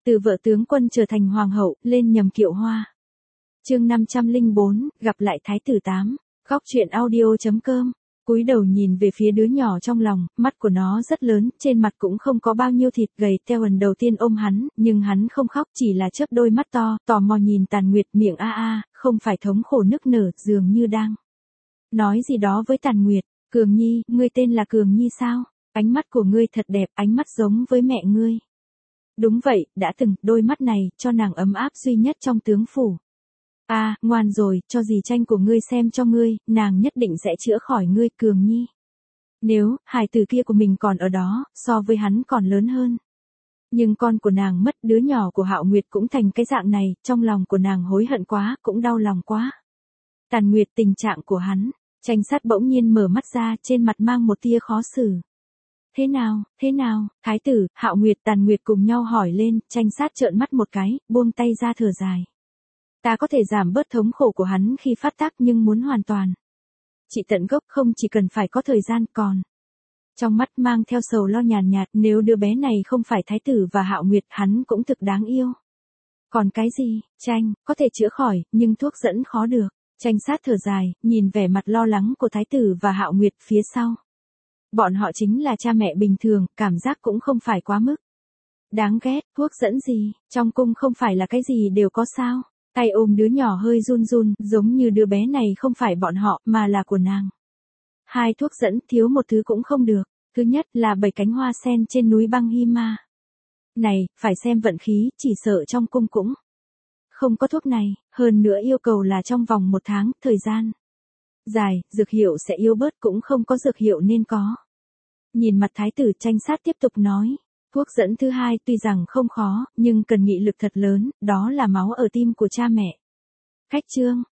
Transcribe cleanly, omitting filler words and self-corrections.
Từ vợ tướng quân trở thành hoàng hậu, lên nhầm kiệu hoa. Chương 504, gặp lại thái tử 8. Góc truyện audio.com. Cúi đầu nhìn về phía đứa nhỏ trong lòng, mắt của nó rất lớn, trên mặt cũng không có bao nhiêu thịt gầy. Taewon đầu tiên ôm hắn, nhưng hắn không khóc, chỉ là chớp đôi mắt to, tò mò nhìn Tàn Nguyệt, miệng a, không phải thống khổ nức nở, dường như đang nói gì đó với Tàn Nguyệt. Cường Nhi, ngươi tên là Cường Nhi sao? Ánh mắt của ngươi thật đẹp, ánh mắt giống với mẹ ngươi. Đúng vậy, đã từng, đôi mắt này, cho nàng ấm áp duy nhất trong tướng phủ. Ngoan rồi, cho dì tranh của ngươi xem cho ngươi, nàng nhất định sẽ chữa khỏi ngươi, Cường Nhi. Nếu, hài tử kia của mình còn ở đó, so với hắn còn lớn hơn. Nhưng con của nàng mất, đứa nhỏ của Hạo Nguyệt cũng thành cái dạng này, trong lòng của nàng hối hận quá, cũng đau lòng quá. Tàn Nguyệt, tình trạng của hắn. Tranh sát bỗng nhiên mở mắt ra, trên mặt mang một tia khó xử. Thế nào, thái tử, Hạo Nguyệt, Tàn Nguyệt cùng nhau hỏi lên, tranh sát trợn mắt một cái, buông tay ra thở dài. Ta có thể giảm bớt thống khổ của hắn khi phát tác nhưng muốn hoàn toàn trị tận gốc không chỉ cần phải có thời gian còn. Trong mắt mang theo sầu lo nhàn nhạt, nếu đứa bé này không phải thái tử và Hạo Nguyệt hắn cũng thực đáng yêu. Còn cái gì, tranh, có thể chữa khỏi, nhưng thuốc dẫn khó được. Tranh sát thở dài, nhìn vẻ mặt lo lắng của thái tử và Hạo Nguyệt phía sau. Bọn họ chính là cha mẹ bình thường, cảm giác cũng không phải quá mức đáng ghét, thuốc dẫn gì, trong cung không phải là cái gì đều có sao. Tay ôm đứa nhỏ hơi run run, giống như đứa bé này không phải bọn họ, mà là của nàng. 2 thuốc dẫn, thiếu một thứ cũng không được. Thứ nhất là 7 cánh hoa sen trên núi băng Hima. Này, phải xem vận khí, chỉ sợ trong cung cũng không có thuốc này, hơn nữa yêu cầu là trong vòng 1 tháng, thời gian dài, dược hiệu sẽ yếu bớt, cũng không có dược hiệu nên có. Nhìn mặt thái tử, tranh sát tiếp tục nói. Thuốc dẫn thứ 2 tuy rằng không khó, nhưng cần nghị lực thật lớn, đó là máu ở tim của cha mẹ. Khách trương,